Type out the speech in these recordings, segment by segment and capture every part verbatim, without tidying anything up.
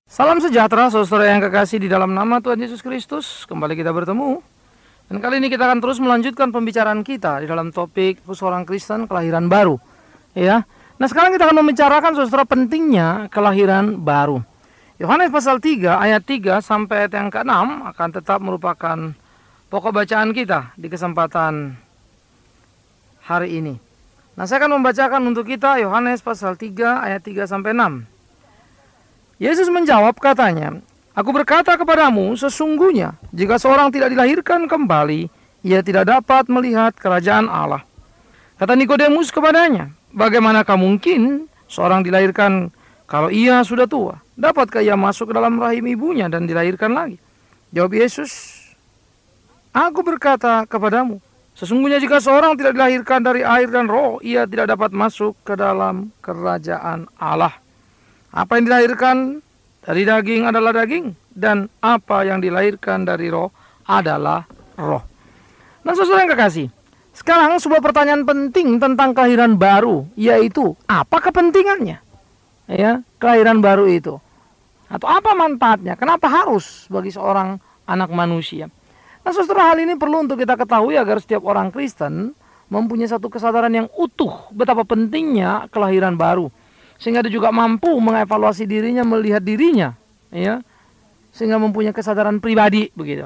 Salam sejahtera saudara yang kekasih di dalam nama Tuhan Yesus Kristus. Kembali kita bertemu. Dan kali ini kita akan terus melanjutkan pembicaraan kita di dalam topik seorang Kristen kelahiran baru. Ya. Nah, sekarang kita akan membicarakan saudara pentingnya kelahiran baru. Yohanes pasal tiga ayat tiga sampai ayat yang keenam akan tetap merupakan pokok bacaan kita di kesempatan hari ini. Nah, saya akan membacakan untuk kita Yohanes pasal tiga ayat tiga sampai enam. Yesus menjawab katanya, "Aku berkata kepadamu, sesungguhnya jika seorang tidak dilahirkan kembali, ia tidak dapat melihat kerajaan Allah." Kata Nikodemus kepadanya, "Bagaimanakah mungkin seorang dilahirkan kalau ia sudah tua? Dapatkah ia masuk ke dalam rahim ibunya dan dilahirkan lagi?" Jawab Yesus, "Aku berkata kepadamu, sesungguhnya jika seorang tidak dilahirkan dari air dan roh, ia tidak dapat masuk ke dalam kerajaan Allah. Apa yang dilahirkan dari daging adalah daging, dan apa yang dilahirkan dari roh adalah roh." Nah, saudara yang kekasih, sekarang sebuah pertanyaan penting tentang kelahiran baru, yaitu apa kepentingannya? Ya, kelahiran baru itu. Atau apa manfaatnya? Kenapa harus bagi seorang anak manusia? Nah, saudara, hal ini perlu untuk kita ketahui agar setiap orang Kristen mempunyai satu kesadaran yang utuh betapa pentingnya kelahiran baru. Sehingga dia juga mampu mengevaluasi dirinya, melihat dirinya, ya, sehingga mempunyai kesadaran pribadi begitu.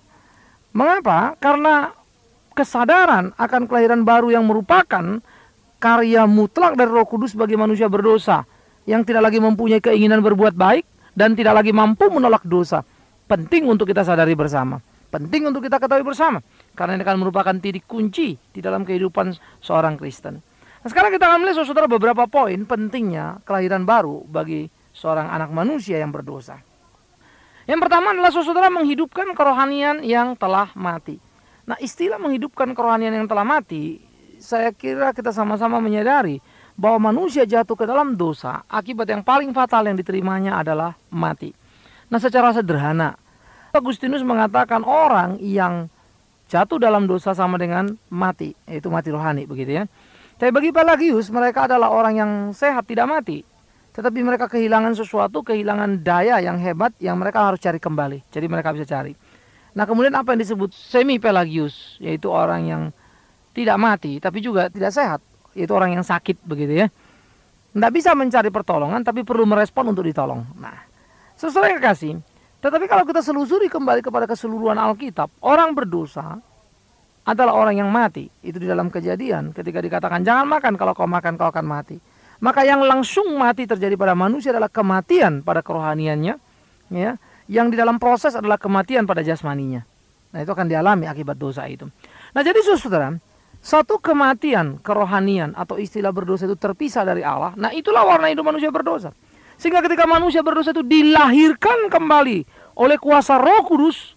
Mengapa? Karena kesadaran akan kelahiran baru yang merupakan karya mutlak dari Roh Kudus bagi manusia berdosa yang tidak lagi mempunyai keinginan berbuat baik dan tidak lagi mampu menolak dosa. Penting untuk kita sadari bersama, penting untuk kita ketahui bersama, karena ini akan merupakan titik kunci di dalam kehidupan seorang Kristen. Nah, sekarang kita akan melihat saudara beberapa poin pentingnya kelahiran baru bagi seorang anak manusia yang berdosa. Yang pertama adalah saudara menghidupkan kerohanian yang telah mati. Nah, istilah menghidupkan kerohanian yang telah mati, saya kira kita sama-sama menyadari bahwa manusia jatuh ke dalam dosa, akibat yang paling fatal yang diterimanya adalah mati. Nah, secara sederhana, Agustinus mengatakan orang yang jatuh dalam dosa sama dengan mati, yaitu mati rohani begitu ya. Tapi bagi Pelagius, mereka adalah orang yang sehat, tidak mati. Tetapi mereka kehilangan sesuatu, kehilangan daya yang hebat yang mereka harus cari kembali. Jadi mereka bisa cari. Nah, kemudian apa yang disebut semi-Pelagius, yaitu orang yang tidak mati, tapi juga tidak sehat. Yaitu orang yang sakit, begitu ya. Tidak bisa mencari pertolongan, tapi perlu merespon untuk ditolong. Nah, saudara yang kekasih, tetapi kalau kita selusuri kembali kepada keseluruhan Alkitab, orang berdosa adalah orang yang mati. Itu di dalam Kejadian ketika dikatakan jangan makan, kalau kau makan kau akan mati. Maka yang langsung mati terjadi pada manusia adalah kematian pada kerohaniannya, ya. Yang di dalam proses adalah kematian pada jasmaninya. Nah, itu akan dialami akibat dosa itu. Nah, jadi saudara, satu kematian kerohanian atau istilah berdosa itu terpisah dari Allah. Nah, itulah warna hidup manusia berdosa. Sehingga ketika manusia berdosa itu dilahirkan kembali oleh kuasa Roh Kudus,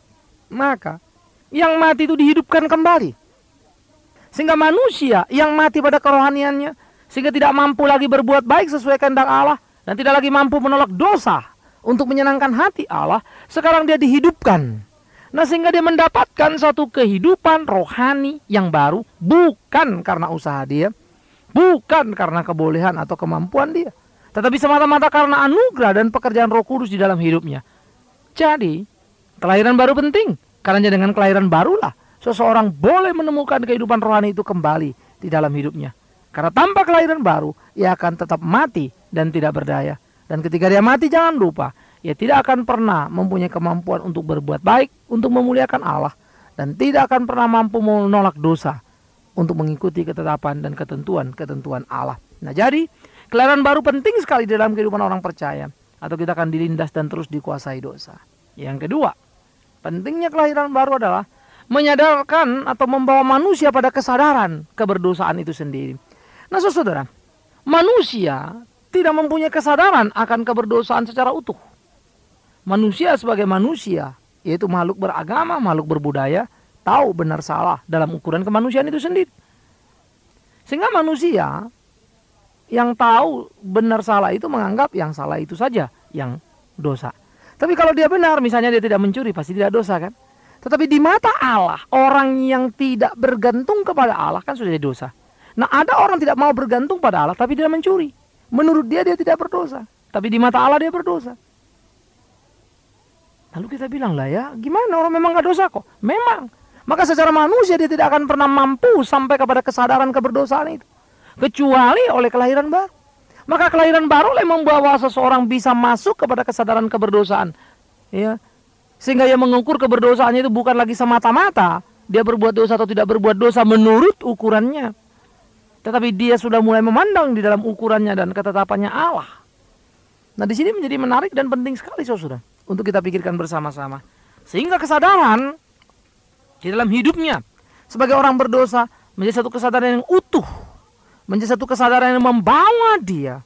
maka yang mati itu dihidupkan kembali. Sehingga manusia yang mati pada kerohaniannya, sehingga tidak mampu lagi berbuat baik sesuai kehendak Allah, dan tidak lagi mampu menolak dosa untuk menyenangkan hati Allah, sekarang dia dihidupkan. Nah, sehingga dia mendapatkan satu kehidupan rohani yang baru, bukan karena usaha dia, bukan karena kebolehan atau kemampuan dia, tetapi semata-mata karena anugerah dan pekerjaan Roh Kudus di dalam hidupnya. Jadi, kelahiran baru penting. Karena dengan kelahiran barulah seseorang boleh menemukan kehidupan rohani itu kembali di dalam hidupnya. Karena tanpa kelahiran baru, ia akan tetap mati dan tidak berdaya. Dan ketika dia mati, jangan lupa, ia tidak akan pernah mempunyai kemampuan untuk berbuat baik, untuk memuliakan Allah, dan tidak akan pernah mampu menolak dosa untuk mengikuti ketetapan dan ketentuan-ketentuan Allah. Nah, jadi kelahiran baru penting sekali dalam kehidupan orang percaya, atau kita akan dilindas dan terus dikuasai dosa. Yang kedua, pentingnya kelahiran baru adalah menyadarkan atau membawa manusia pada kesadaran keberdosaan itu sendiri. Nah, saudara, manusia tidak mempunyai kesadaran akan keberdosaan secara utuh. Manusia sebagai manusia, yaitu makhluk beragama, makhluk berbudaya, tahu benar salah dalam ukuran kemanusiaan itu sendiri. Sehingga manusia yang tahu benar salah itu menganggap yang salah itu saja yang dosa. Tapi kalau dia benar, misalnya dia tidak mencuri, pasti tidak dosa kan? Tetapi di mata Allah, orang yang tidak bergantung kepada Allah kan sudah jadi dosa. Nah, ada orang tidak mau bergantung pada Allah, tapi dia mencuri. Menurut dia, dia tidak berdosa. Tapi di mata Allah dia berdosa. Lalu kita bilang lah ya, gimana orang memang gak dosa kok? Memang. Maka secara manusia dia tidak akan pernah mampu sampai kepada kesadaran keberdosaan itu. Kecuali oleh kelahiran baru. Maka kelahiran baru yang membawa seseorang bisa masuk kepada kesadaran keberdosaan. Ya. Sehingga ia mengukur keberdosaannya itu bukan lagi semata-mata dia berbuat dosa atau tidak berbuat dosa menurut ukurannya. Tetapi dia sudah mulai memandang di dalam ukurannya dan ketetapannya Allah. Nah di sini menjadi menarik dan penting sekali saudara. Untuk kita pikirkan bersama-sama. Sehingga kesadaran di dalam hidupnya sebagai orang berdosa menjadi satu kesadaran yang utuh. Menjadi satu kesadaran yang membawa dia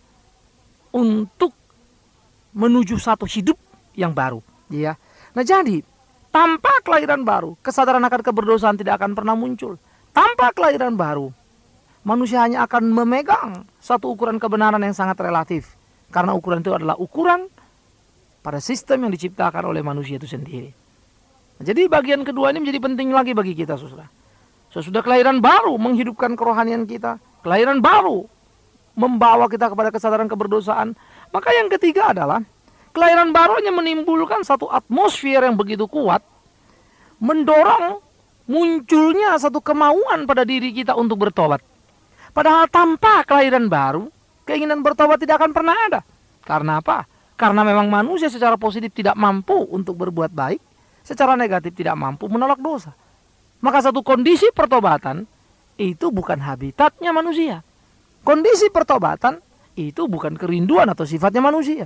untuk menuju satu hidup yang baru. Ya. Nah jadi tanpa kelahiran baru kesadaran akan keberdosaan tidak akan pernah muncul. Tanpa kelahiran baru manusia hanya akan memegang satu ukuran kebenaran yang sangat relatif. Karena ukuran itu adalah ukuran pada sistem yang diciptakan oleh manusia itu sendiri. Jadi bagian kedua ini menjadi penting lagi bagi kita saudara. Sesudah kelahiran baru menghidupkan kerohanian kita. Kelahiran baru membawa kita kepada kesadaran keberdosaan. Maka yang ketiga adalah kelahiran baru hanya menimbulkan satu atmosfer yang begitu kuat. Mendorong munculnya satu kemauan pada diri kita untuk bertobat. Padahal tanpa kelahiran baru keinginan bertobat tidak akan pernah ada. Karena apa? Karena memang manusia secara positif tidak mampu untuk berbuat baik. Secara negatif tidak mampu menolak dosa. Maka satu kondisi pertobatan itu bukan habitatnya manusia. Kondisi pertobatan itu bukan kerinduan atau sifatnya manusia.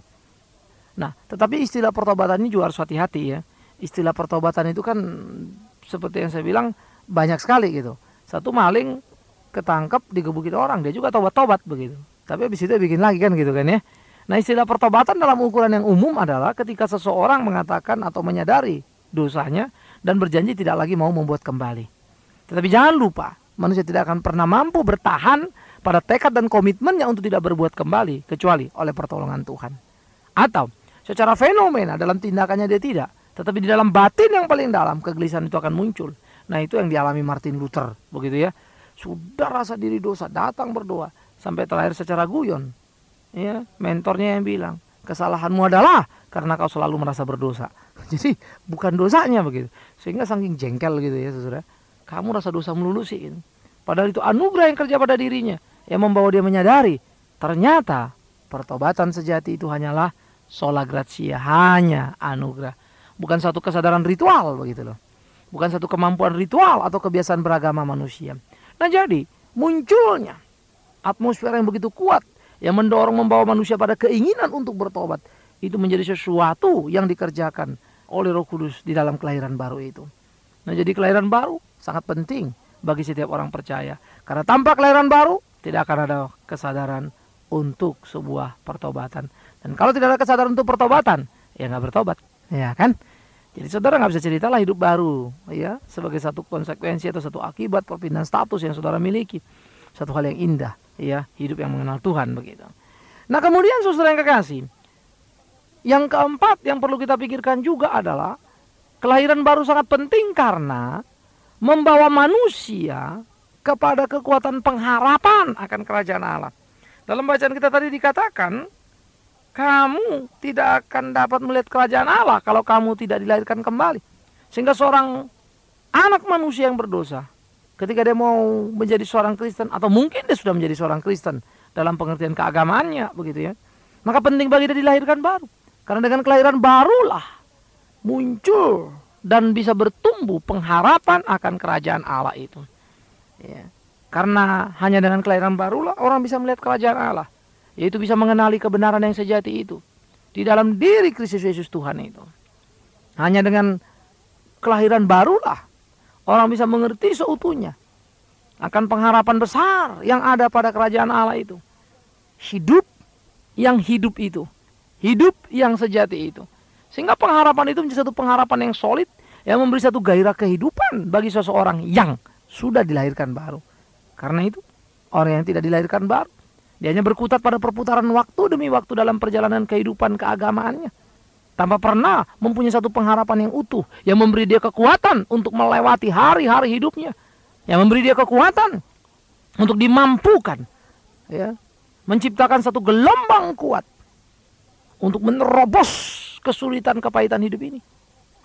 Nah, tetapi istilah pertobatan ini juga harus hati-hati ya. Istilah pertobatan itu kan seperti yang saya bilang banyak sekali gitu. Satu maling ketangkep digebukin orang, dia juga tobat-tobat begitu. Tapi habis itu bikin lagi kan gitu kan ya. Nah istilah pertobatan dalam ukuran yang umum adalah ketika seseorang mengatakan atau menyadari dosanya dan berjanji tidak lagi mau membuat kembali. Tetapi jangan lupa, manusia tidak akan pernah mampu bertahan pada tekad dan komitmennya untuk tidak berbuat kembali kecuali oleh pertolongan Tuhan. Atau secara fenomena dalam tindakannya dia tidak, tetapi di dalam batin yang paling dalam kegelisahan itu akan muncul. Nah itu yang dialami Martin Luther, begitu ya. Sudah rasa diri dosa, datang berdoa sampai terakhir secara guyon. Ya, mentornya yang bilang, kesalahanmu adalah karena kau selalu merasa berdosa. Jadi bukan dosanya begitu. Sehingga saking jengkel gitu ya saudara. Kamu rasa dosa melulu sih. Gitu. Padahal itu anugerah yang kerja pada dirinya. Yang membawa dia menyadari. Ternyata pertobatan sejati itu hanyalah sola gratia. Hanya anugerah. Bukan satu kesadaran ritual begitu loh. Bukan satu kemampuan ritual atau kebiasaan beragama manusia. Nah jadi munculnya atmosfer yang begitu kuat. Yang mendorong membawa manusia pada keinginan untuk bertobat. Itu menjadi sesuatu yang dikerjakan oleh Roh Kudus di dalam kelahiran baru itu. Nah jadi kelahiran baru sangat penting bagi setiap orang percaya. Karena tanpa kelahiran baru tidak akan ada kesadaran untuk sebuah pertobatan. Dan kalau tidak ada kesadaran untuk pertobatan, ya nggak bertobat, ya kan? Jadi saudara nggak bisa ceritalah hidup baru, ya sebagai satu konsekuensi atau satu akibat perpindahan status yang saudara miliki. Satu hal yang indah, ya hidup yang mengenal Tuhan begitu. Nah kemudian saudara yang kekasih, yang keempat yang perlu kita pikirkan juga adalah kelahiran baru sangat penting karena membawa manusia kepada kekuatan pengharapan akan kerajaan Allah. Dalam bacaan kita tadi dikatakan, kamu tidak akan dapat melihat kerajaan Allah kalau kamu tidak dilahirkan kembali. Sehingga seorang anak manusia yang berdosa, ketika dia mau menjadi seorang Kristen, atau mungkin dia sudah menjadi seorang Kristen dalam pengertian keagamaannya, begitu ya, maka penting bagi dia dilahirkan baru. Karena dengan kelahiran barulah muncul dan bisa bertumbuh pengharapan akan kerajaan Allah itu. Ya. Karena hanya dengan kelahiran barulah orang bisa melihat kerajaan Allah. Yaitu bisa mengenali kebenaran yang sejati itu. Di dalam diri Kristus Yesus Tuhan itu. Hanya dengan kelahiran barulah orang bisa mengerti seutuhnya akan pengharapan besar yang ada pada kerajaan Allah itu. Hidup yang hidup itu. Hidup yang sejati itu. Sehingga pengharapan itu menjadi satu pengharapan yang solid. Yang memberi satu gairah kehidupan bagi seseorang yang sudah dilahirkan baru. Karena itu orang yang tidak dilahirkan baru, dia hanya berkutat pada perputaran waktu demi waktu dalam perjalanan kehidupan keagamaannya. Tanpa pernah mempunyai satu pengharapan yang utuh. Yang memberi dia kekuatan untuk melewati hari-hari hidupnya. Yang memberi dia kekuatan untuk dimampukan. Ya, menciptakan satu gelombang kuat. Untuk menerobos kesulitan kepahitan hidup ini.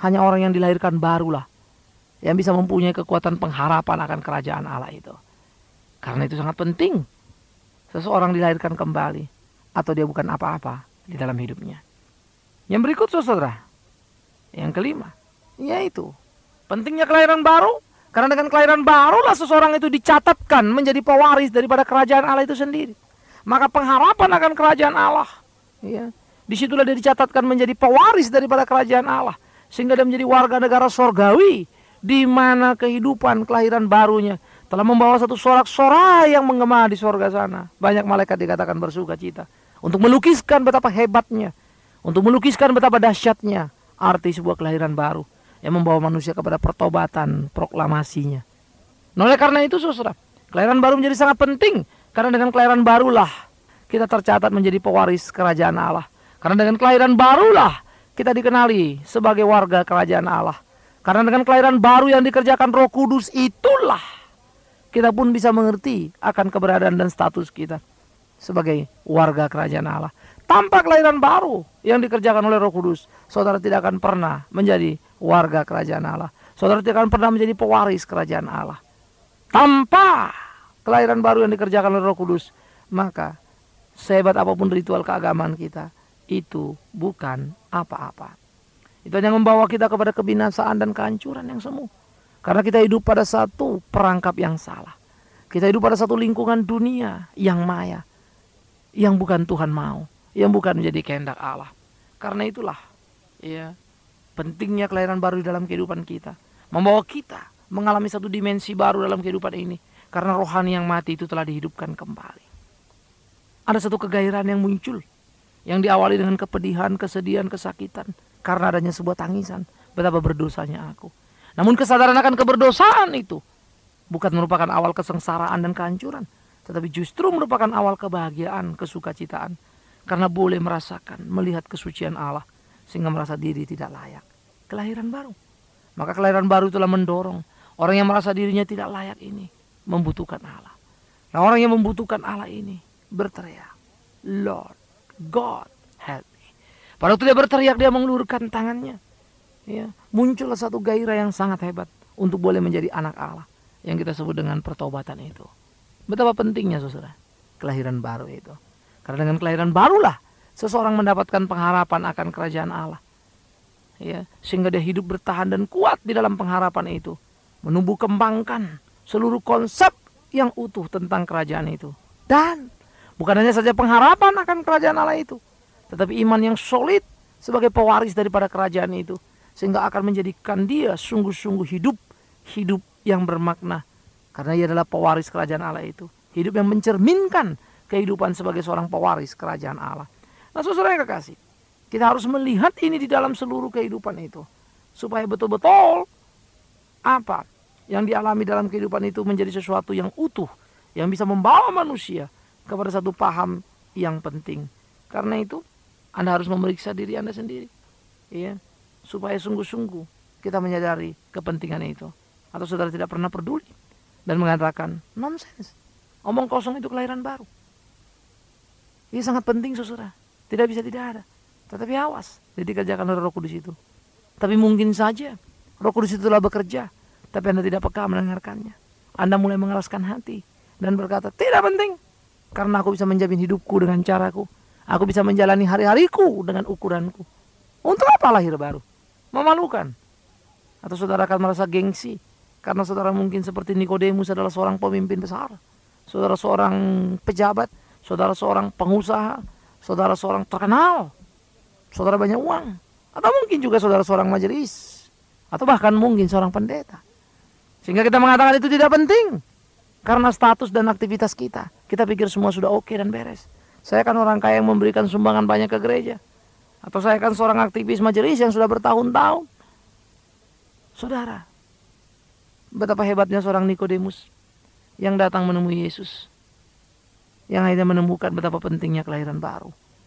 Hanya orang yang dilahirkan barulah yang bisa mempunyai kekuatan pengharapan akan kerajaan Allah itu. Karena itu sangat penting seseorang dilahirkan kembali atau dia bukan apa-apa di dalam hidupnya. Yang berikut saudara, yang kelima, yaitu pentingnya kelahiran baru. Karena dengan kelahiran barulah seseorang itu dicatatkan menjadi pewaris daripada kerajaan Allah itu sendiri. Maka pengharapan akan kerajaan Allah, ya, disitulah dia dicatatkan menjadi pewaris daripada kerajaan Allah. Sehingga dia menjadi warga negara sorgawi, di mana kehidupan kelahiran barunya telah membawa satu sorak-sorai yang menggema di sorga sana. Banyak malaikat dikatakan bersuka cita untuk melukiskan betapa hebatnya, untuk melukiskan betapa dahsyatnya arti sebuah kelahiran baru yang membawa manusia kepada pertobatan proklamasinya. Nah, oleh karena itu saudara, kelahiran baru menjadi sangat penting. Karena dengan kelahiran barulah kita tercatat menjadi pewaris kerajaan Allah. Karena dengan kelahiran barulah kita dikenali sebagai warga kerajaan Allah. Karena dengan kelahiran baru yang dikerjakan Roh Kudus itulah kita pun bisa mengerti akan keberadaan dan status kita sebagai warga kerajaan Allah. Tanpa kelahiran baru yang dikerjakan oleh Roh Kudus, saudara tidak akan pernah menjadi warga kerajaan Allah. Saudara tidak akan pernah menjadi pewaris kerajaan Allah. Tanpa kelahiran baru yang dikerjakan oleh Roh Kudus, maka sehebat apapun ritual keagamaan kita, itu bukan apa-apa. Itu hanya membawa kita kepada kebinasaan dan kehancuran yang semu. Karena kita hidup pada satu perangkap yang salah. Kita hidup pada satu lingkungan dunia yang maya, yang bukan Tuhan mau, yang bukan menjadi kehendak Allah. Karena itulah, ya, pentingnya kelahiran baru di dalam kehidupan kita, membawa kita mengalami satu dimensi baru dalam kehidupan ini. Karena rohani yang mati itu telah dihidupkan kembali. Ada satu kegairahan yang muncul, yang diawali dengan kepedihan, kesedihan, kesakitan, karena adanya sebuah tangisan, betapa berdosanya aku. Namun kesadaran akan keberdosaan itu bukan merupakan awal kesengsaraan dan kehancuran, tetapi justru merupakan awal kebahagiaan, kesukacitaan. Karena boleh merasakan, melihat kesucian Allah, sehingga merasa diri tidak layak. Kelahiran baru. Maka kelahiran baru itelah mendorong orang yang merasa dirinya tidak layak ini membutuhkan Allah. Nah, orang yang membutuhkan Allah ini berteriak, Lord God help me. Pada waktu dia berteriak, dia mengelurkan tangannya. Ya, muncullah satu gairah yang sangat hebat untuk boleh menjadi anak Allah, yang kita sebut dengan pertobatan itu. Betapa pentingnya saudara, kelahiran baru itu. Karena dengan kelahiran barulah seseorang mendapatkan pengharapan akan kerajaan Allah. Ya, sehingga dia hidup bertahan dan kuat di dalam pengharapan itu. Menumbuh kembangkan seluruh konsep yang utuh tentang kerajaan itu. Dan bukan hanya saja pengharapan akan kerajaan Allah itu, tetapi iman yang solid sebagai pewaris daripada kerajaan itu. Sehingga akan menjadikan dia sungguh-sungguh hidup, hidup yang bermakna. Karena ia adalah pewaris kerajaan Allah itu. Hidup yang mencerminkan kehidupan sebagai seorang pewaris kerajaan Allah. Nah, saudara yang kekasih, kita harus melihat ini di dalam seluruh kehidupan itu. Supaya betul-betul apa yang dialami dalam kehidupan itu menjadi sesuatu yang utuh, yang bisa membawa manusia kepada satu paham yang penting. Karena itu, Anda harus memeriksa diri Anda sendiri. Ya, supaya sungguh-sungguh kita menyadari kepentingan itu. Atau saudara tidak pernah peduli dan mengatakan, nonsense, omong kosong itu kelahiran baru. Ini sangat penting saudara, tidak bisa tidak ada. Tetapi awas, jadi dikerjakan oleh Roh Kudus itu. Tapi mungkin saja Roh Kudus itu telah bekerja, tapi Anda tidak peka mendengarkannya. Anda mulai mengeraskan hati dan berkata, tidak penting, karena aku bisa menjamin hidupku dengan caraku. Aku bisa menjalani hari-hariku dengan ukuranku. Untuk apa lahir baru? Memalukan. Atau saudara akan merasa gengsi, karena saudara mungkin seperti Nikodemus adalah seorang pemimpin besar, saudara seorang pejabat, saudara seorang pengusaha, saudara seorang terkenal, saudara banyak uang, atau mungkin juga saudara seorang majelis, atau bahkan mungkin seorang pendeta. Sehingga kita mengatakan itu tidak penting, karena status dan aktivitas kita. Kita pikir semua sudah oke dan beres. Saya kan orang kaya yang memberikan sumbangan banyak ke gereja. Atau saya kan seorang aktivis majelis yang sudah bertahun-tahun. Saudara, betapa hebatnya seorang Nikodemus yang datang menemui Yesus, yang akhirnya menemukan betapa pentingnya kelahiran baru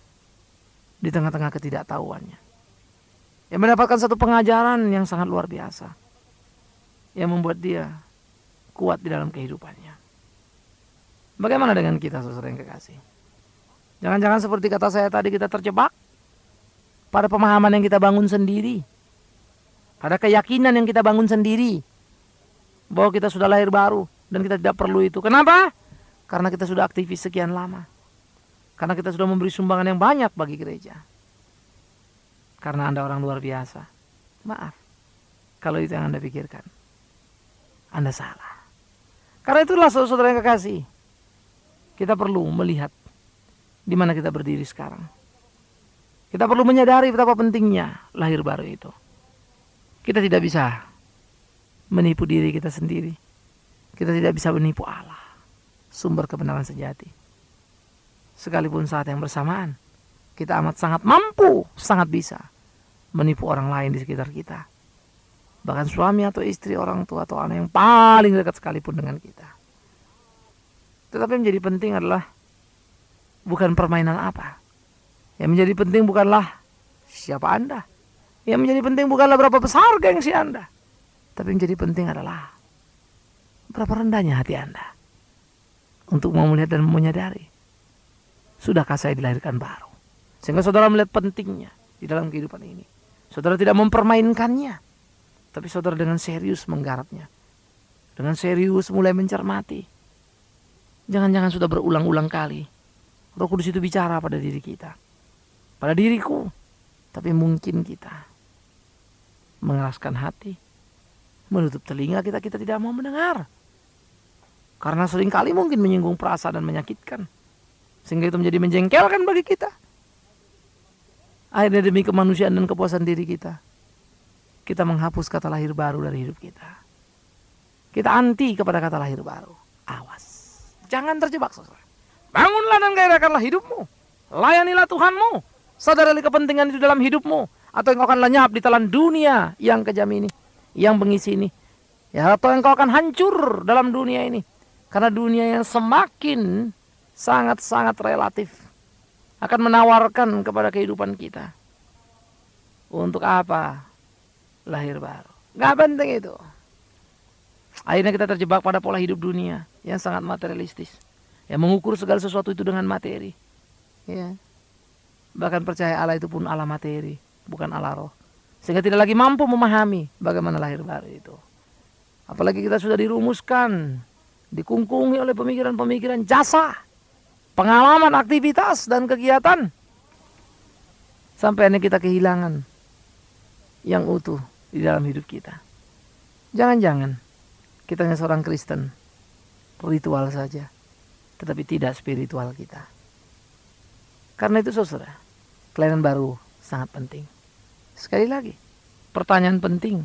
di tengah-tengah ketidaktahuannya. Yang mendapatkan satu pengajaran yang sangat luar biasa, yang membuat dia kuat di dalam kehidupannya. Bagaimana dengan kita, saudara yang kekasih? Jangan-jangan seperti kata saya tadi, kita terjebak pada pemahaman yang kita bangun sendiri. Ada keyakinan yang kita bangun sendiri bahwa kita sudah lahir baru dan kita tidak perlu itu. Kenapa? Karena kita sudah aktivis sekian lama. Karena kita sudah memberi sumbangan yang banyak bagi gereja. Karena Anda orang luar biasa. Maaf, kalau itu yang Anda pikirkan, Anda salah. Karena itulah saudara yang kekasih, kita perlu melihat di mana kita berdiri sekarang. Kita perlu menyadari betapa pentingnya lahir baru itu. Kita tidak bisa menipu diri kita sendiri. Kita tidak bisa menipu Allah, sumber kebenaran sejati. Sekalipun saat yang bersamaan, kita amat sangat mampu, sangat bisa menipu orang lain di sekitar kita. Bahkan suami atau istri, orang tua atau anak yang paling dekat sekalipun dengan kita. Tetapi yang menjadi penting adalah bukan permainan apa. Yang menjadi penting bukanlah siapa Anda. Yang menjadi penting bukanlah berapa besar gengsi Anda. Tapi yang menjadi penting adalah berapa rendahnya hati Anda untuk mau melihat dan menyadari, sudahkah saya dilahirkan baru? Sehingga saudara melihat pentingnya di dalam kehidupan ini. Saudara tidak mempermainkannya, tapi saudara dengan serius menggarapnya. Dengan serius mulai mencermati. Jangan-jangan sudah berulang-ulang kali Roh Kudus itu bicara pada diri kita, pada diriku. Tapi mungkin kita mengeraskan hati, menutup telinga kita, kita tidak mau mendengar. Karena seringkali mungkin menyinggung perasaan dan menyakitkan, sehingga itu menjadi menjengkelkan bagi kita. Akhirnya demi kemanusiaan dan kepuasan diri kita, kita menghapus kata lahir baru dari hidup kita. Kita anti kepada kata lahir baru. Awas, jangan terjebak saudara. Bangunlah dan gairahkanlah hidupmu. Layanilah Tuhanmu. Sadari kepentingan itu dalam hidupmu, atau engkau akan lenyap di telan dunia yang kejam ini, yang bengis ini. Ya, atau engkau akan hancur dalam dunia ini. Karena dunia yang semakin sangat-sangat relatif akan menawarkan kepada kehidupan kita. Untuk apa? Lahir baru. Gak penting itu. Akhirnya kita terjebak pada pola hidup dunia yang sangat materialistis, yang mengukur segala sesuatu itu dengan materi. Ya. Bahkan percaya Allah itu pun Allah materi, bukan Allah roh. Sehingga tidak lagi mampu memahami bagaimana lahir baru itu. Apalagi kita sudah dirumuskan, dikungkungi oleh pemikiran-pemikiran jasa, pengalaman, aktivitas, dan kegiatan. Sampai akhirnya kita kehilangan yang utuh di dalam hidup kita. Jangan-jangan kita hanya seorang Kristen, ritual saja, tetapi tidak spiritual kita. Karena itu saudara, kelahiran baru sangat penting. Sekali lagi, pertanyaan penting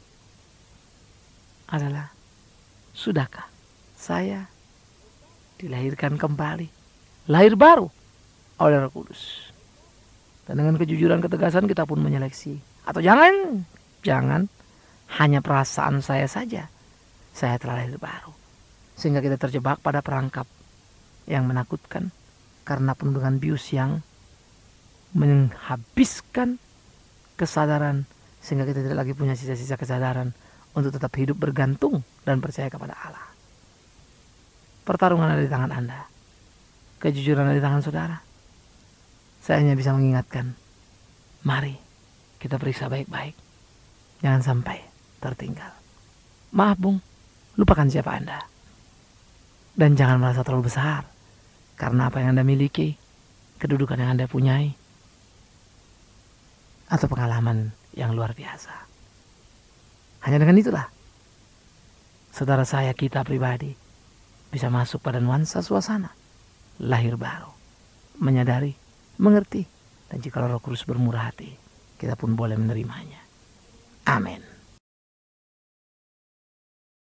adalah, sudahkah saya dilahirkan kembali, lahir baru oleh Roh Kudus? Dan dengan kejujuran ketegasan kita pun menyeleksi. Atau jangan, jangan hanya perasaan saya saja, saya telah lahir baru. Sehingga kita terjebak pada perangkap yang menakutkan, karena penuh dengan bius yang menghabiskan kesadaran, sehingga kita tidak lagi punya sisa-sisa kesadaran untuk tetap hidup bergantung dan percaya kepada Allah. Pertarungan ada di tangan Anda, kejujuran ada di tangan saudara. Saya hanya bisa mengingatkan, mari kita periksa baik-baik, jangan sampai tertinggal. Maaf Bung, lupakan siapa Anda, dan jangan merasa terlalu besar karena apa yang Anda miliki, kedudukan yang Anda punyai, atau pengalaman yang luar biasa. Hanya dengan itulah saudara saya, kita pribadi bisa masuk pada nuansa suasana lahir baru, menyadari, mengerti, dan jika Roh Kudus bermurah hati, kita pun boleh menerimanya. Amin.